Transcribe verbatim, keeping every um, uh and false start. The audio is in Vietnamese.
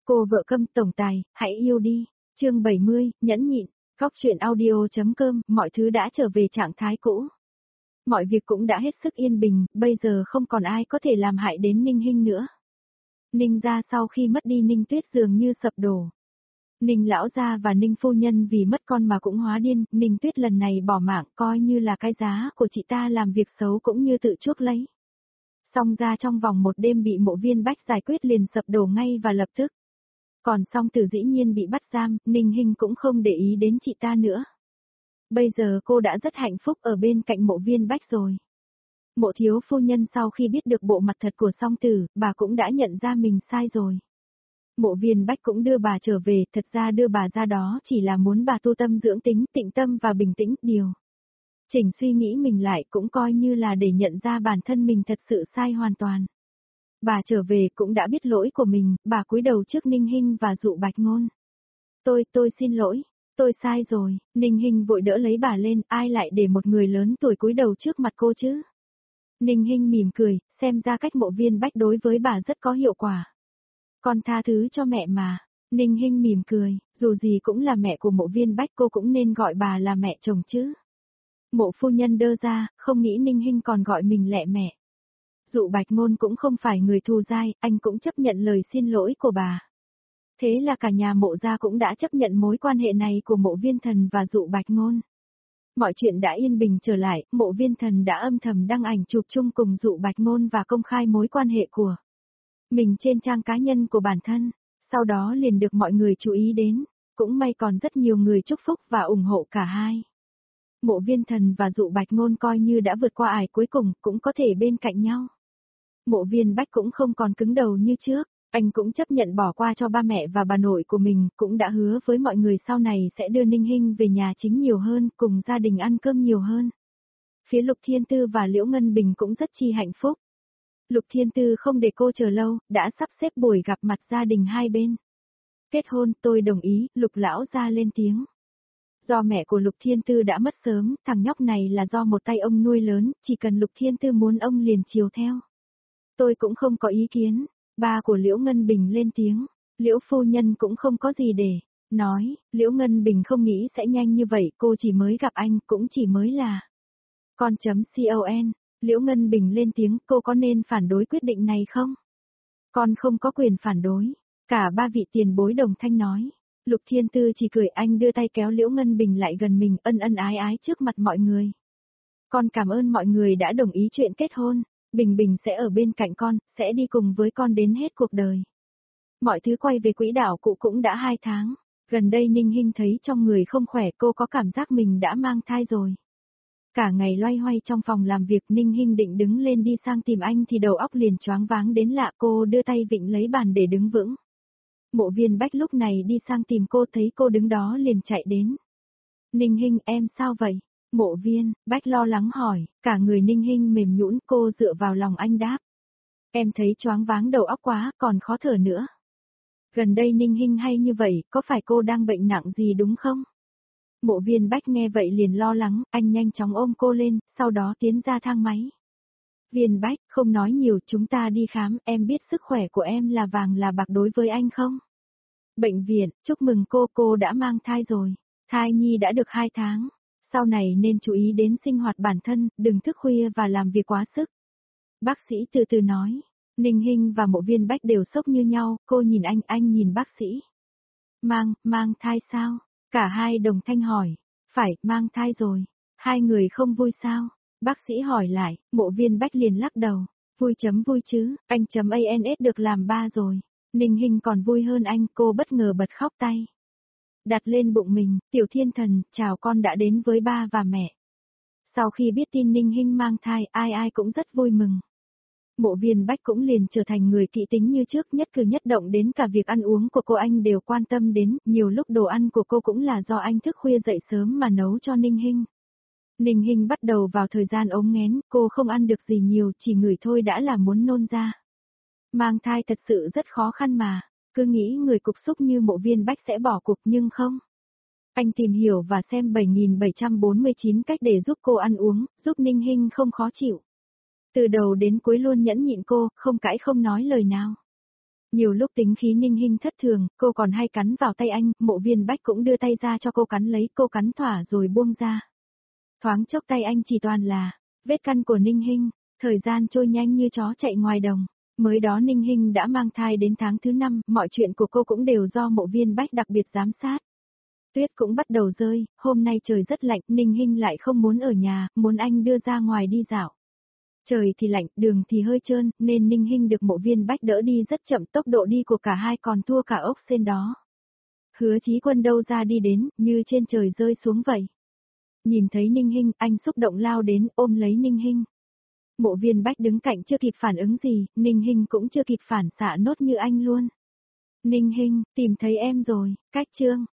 Cô vợ câm tổng tài, hãy yêu đi. Chương bảy mươi, nhẫn nhịn. Góc truyện audio.com, mọi thứ đã trở về trạng thái cũ. Mọi việc cũng đã hết sức yên bình, bây giờ không còn ai có thể làm hại đến Ninh Hinh nữa. Ninh gia sau khi mất đi Ninh Tuyết dường như sập đổ. Ninh lão gia và Ninh phu nhân vì mất con mà cũng hóa điên, Ninh Tuyết lần này bỏ mạng coi như là cái giá của chị ta làm việc xấu cũng như tự chuốc lấy. Song ra trong vòng một đêm bị Mộ Viên Bách giải quyết liền sập đổ ngay và lập tức. Còn Song Tử dĩ nhiên bị bắt giam, Ninh Hinh cũng không để ý đến chị ta nữa. Bây giờ cô đã rất hạnh phúc ở bên cạnh Mộ Viên Bách rồi. Mộ thiếu phu nhân sau khi biết được bộ mặt thật của Song Tử, bà cũng đã nhận ra mình sai rồi. Mộ Viên Bách cũng đưa bà trở về, thật ra đưa bà ra đó chỉ là muốn bà tu tâm dưỡng tính, tịnh tâm và bình tĩnh, điều. Chỉnh suy nghĩ mình lại cũng coi như là để nhận ra bản thân mình thật sự sai hoàn toàn. Bà trở về cũng đã biết lỗi của mình, bà cúi đầu trước Ninh Hinh và Dụ Bạch Ngôn. Tôi, tôi xin lỗi, tôi sai rồi, Ninh Hinh vội đỡ lấy bà lên, ai lại để một người lớn tuổi cúi đầu trước mặt cô chứ? Ninh Hinh mỉm cười, xem ra cách Mộ Viên Bách đối với bà rất có hiệu quả. Con tha thứ cho mẹ mà. Ninh Hinh mỉm cười, dù gì cũng là mẹ của Mộ Viên Bách cô cũng nên gọi bà là mẹ chồng chứ. Mộ phu nhân đơ ra, không nghĩ Ninh Hinh còn gọi mình lẹ mẹ. Dụ Bạch Ngôn cũng không phải người thù dai, anh cũng chấp nhận lời xin lỗi của bà. Thế là cả nhà Mộ gia cũng đã chấp nhận mối quan hệ này của Mộ Viên Thần và Dụ Bạch Ngôn. Mọi chuyện đã yên bình trở lại, Mộ Viên Thần đã âm thầm đăng ảnh chụp chung cùng Dụ Bạch Ngôn và công khai mối quan hệ của mình trên trang cá nhân của bản thân, sau đó liền được mọi người chú ý đến, cũng may còn rất nhiều người chúc phúc và ủng hộ cả hai. Mộ Viên Thần và Dụ Bạch Ngôn coi như đã vượt qua ải cuối cùng, cũng có thể bên cạnh nhau. Mộ Viên Bách cũng không còn cứng đầu như trước, anh cũng chấp nhận bỏ qua cho ba mẹ và bà nội của mình, cũng đã hứa với mọi người sau này sẽ đưa Ninh Hinh về nhà chính nhiều hơn, cùng gia đình ăn cơm nhiều hơn. Phía Lục Thiên Tư và Liễu Ngân Bình cũng rất chi hạnh phúc. Lục Thiên Tư không để cô chờ lâu, đã sắp xếp buổi gặp mặt gia đình hai bên. Kết hôn, tôi đồng ý, Lục lão gia lên tiếng. Do mẹ của Lục Thiên Tư đã mất sớm, thằng nhóc này là do một tay ông nuôi lớn, chỉ cần Lục Thiên Tư muốn ông liền chiều theo. Tôi cũng không có ý kiến, ba của Liễu Ngân Bình lên tiếng, Liễu phu nhân cũng không có gì để nói, Liễu Ngân Bình không nghĩ sẽ nhanh như vậy, cô chỉ mới gặp anh, cũng chỉ mới là con chấm con, Liễu Ngân Bình lên tiếng, cô có nên phản đối quyết định này không? Con không có quyền phản đối, cả ba vị tiền bối đồng thanh nói. Lục Thiên Tư chỉ cười, anh đưa tay kéo Liễu Ngân Bình lại gần mình, ân ân ái ái trước mặt mọi người. Con cảm ơn mọi người đã đồng ý chuyện kết hôn, Bình Bình sẽ ở bên cạnh con, sẽ đi cùng với con đến hết cuộc đời. Mọi thứ quay về quỹ đạo cũ cũng đã hai tháng, gần đây Ninh Hinh thấy trong người không khỏe, cô có cảm giác mình đã mang thai rồi. Cả ngày loay hoay trong phòng làm việc, Ninh Hinh định đứng lên đi sang tìm anh thì đầu óc liền choáng váng đến lạ, cô đưa tay vịn lấy bàn để đứng vững. Mộ Viên Bách lúc này đi sang tìm cô, thấy cô đứng đó liền chạy đến. Ninh Hinh, em sao vậy? Mộ Viên Bách lo lắng hỏi, cả người Ninh Hinh mềm nhũn, cô dựa vào lòng anh đáp. Em thấy choáng váng đầu óc quá, còn khó thở nữa. Gần đây Ninh Hinh hay như vậy, có phải cô đang bệnh nặng gì đúng không? Mộ Viên Bách nghe vậy liền lo lắng, anh nhanh chóng ôm cô lên, sau đó tiến ra thang máy. Viên Bách, không nói nhiều, chúng ta đi khám, em biết sức khỏe của em là vàng là bạc đối với anh không? Bệnh viện, chúc mừng cô, cô đã mang thai rồi. Thai nhi đã được hai tháng. Sau này nên chú ý đến sinh hoạt bản thân, đừng thức khuya và làm việc quá sức. Bác sĩ từ từ nói. Ninh Hinh và Mộ Viên Bách đều sốc như nhau, cô nhìn anh, anh nhìn bác sĩ. Mang, mang thai sao? Cả hai đồng thanh hỏi. Phải, mang thai rồi. Hai người không vui sao? Bác sĩ hỏi lại, Mộ Viên Bách liền lắc đầu. Vui chấm vui chứ, anh chấm ans được làm ba rồi. Ninh Hinh còn vui hơn anh, cô bất ngờ bật khóc tay. Đặt lên bụng mình, Tiểu Thiên Thần, chào con đã đến với ba và mẹ. Sau khi biết tin Ninh Hinh mang thai, ai ai cũng rất vui mừng. Mộ Viên Bách cũng liền trở thành người kỹ tính như trước, nhất cử nhất động đến cả việc ăn uống của cô anh đều quan tâm đến, nhiều lúc đồ ăn của cô cũng là do anh thức khuya dậy sớm mà nấu cho Ninh Hinh. Ninh Hinh bắt đầu vào thời gian ốm nghén, cô không ăn được gì nhiều, chỉ ngửi thôi đã là muốn nôn ra. Mang thai thật sự rất khó khăn mà, cứ nghĩ người cục xúc như Mộ Viên Bách sẽ bỏ cuộc nhưng không. Anh tìm hiểu và xem bảy nghìn bảy trăm bốn mươi chín cách để giúp cô ăn uống, giúp Ninh Hinh không khó chịu. Từ đầu đến cuối luôn nhẫn nhịn cô, không cãi không nói lời nào. Nhiều lúc tính khí Ninh Hinh thất thường, cô còn hay cắn vào tay anh, Mộ Viên Bách cũng đưa tay ra cho cô cắn lấy, cô cắn thỏa rồi buông ra. Thoáng chốc tay anh chỉ toàn là vết căn của Ninh Hinh, thời gian trôi nhanh như chó chạy ngoài đồng. Mới đó Ninh Hinh đã mang thai đến tháng thứ năm, mọi chuyện của cô cũng đều do Mộ Viên Bách đặc biệt giám sát. Tuyết cũng bắt đầu rơi, hôm nay trời rất lạnh, Ninh Hinh lại không muốn ở nhà, muốn anh đưa ra ngoài đi dạo. Trời thì lạnh, đường thì hơi trơn, nên Ninh Hinh được Mộ Viên Bách đỡ đi rất chậm, tốc độ đi của cả hai còn thua cả ốc sên đó. Hứa Chí Quân đâu ra đi đến, như trên trời rơi xuống vậy. Nhìn thấy Ninh Hinh, anh xúc động lao đến, ôm lấy Ninh Hinh. Mộ Viên Bách đứng cạnh chưa kịp phản ứng gì, Ninh Hinh cũng chưa kịp phản xạ nốt như anh luôn. Ninh Hinh, tìm thấy em rồi, cách chương.